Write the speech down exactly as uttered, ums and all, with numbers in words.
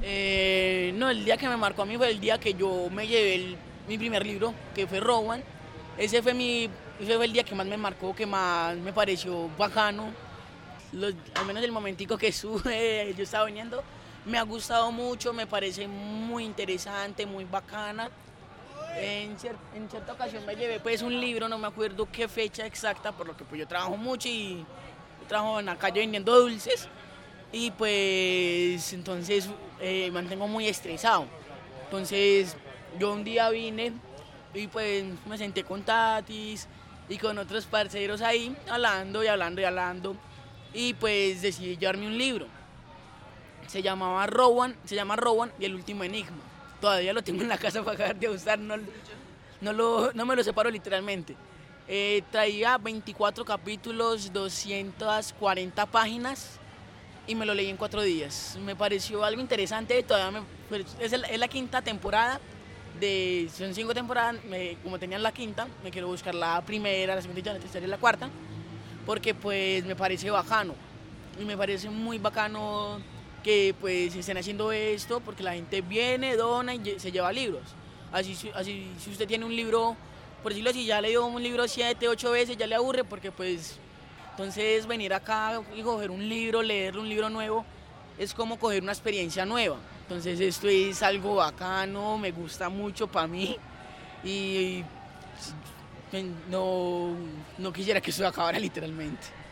Eh, no, el día que me marcó a mí fue el día que yo me llevé el- mi primer libro, que fue Rowan. Ese fue, mi, ese fue el día que más me marcó, que más me pareció bacano. Los- al menos el momentico que sube, yo estaba viniendo, me ha gustado mucho, me parece muy interesante, muy bacana. En, cier- en cierta ocasión me llevé pues un libro, no me acuerdo qué fecha exacta, por lo que pues yo trabajo mucho y yo trabajo en la calle vendiendo dulces y pues entonces eh, me mantengo muy estresado. Entonces yo un día vine y pues me senté con Tatis y con otros parceros ahí hablando y hablando y hablando y pues decidí llevarme un libro. Se llamaba Rowan, se llama Rowan y el último enigma. Todavía lo tengo en la casa para acabar de usar, no, no, lo, no me lo separo literalmente. Eh, traía veinticuatro capítulos, doscientas cuarenta páginas y me lo leí en cuatro días. Me pareció algo interesante, todavía me, pues, es, el, es la quinta temporada, de, son cinco temporadas, me, como tenían la quinta, me quiero buscar la primera, la segunda, la tercera y la cuarta, porque pues me parece bacano y me parece muy bacano que pues estén haciendo esto porque la gente viene, dona y se lleva libros. Así, así si usted tiene un libro, por decirlo así, ya le dio un libro siete, ocho veces, ya le aburre porque pues entonces venir acá y coger un libro, leer un libro nuevo, es como coger una experiencia nueva. Entonces esto es algo bacano, me gusta mucho para mí y no, no quisiera que eso acabara literalmente.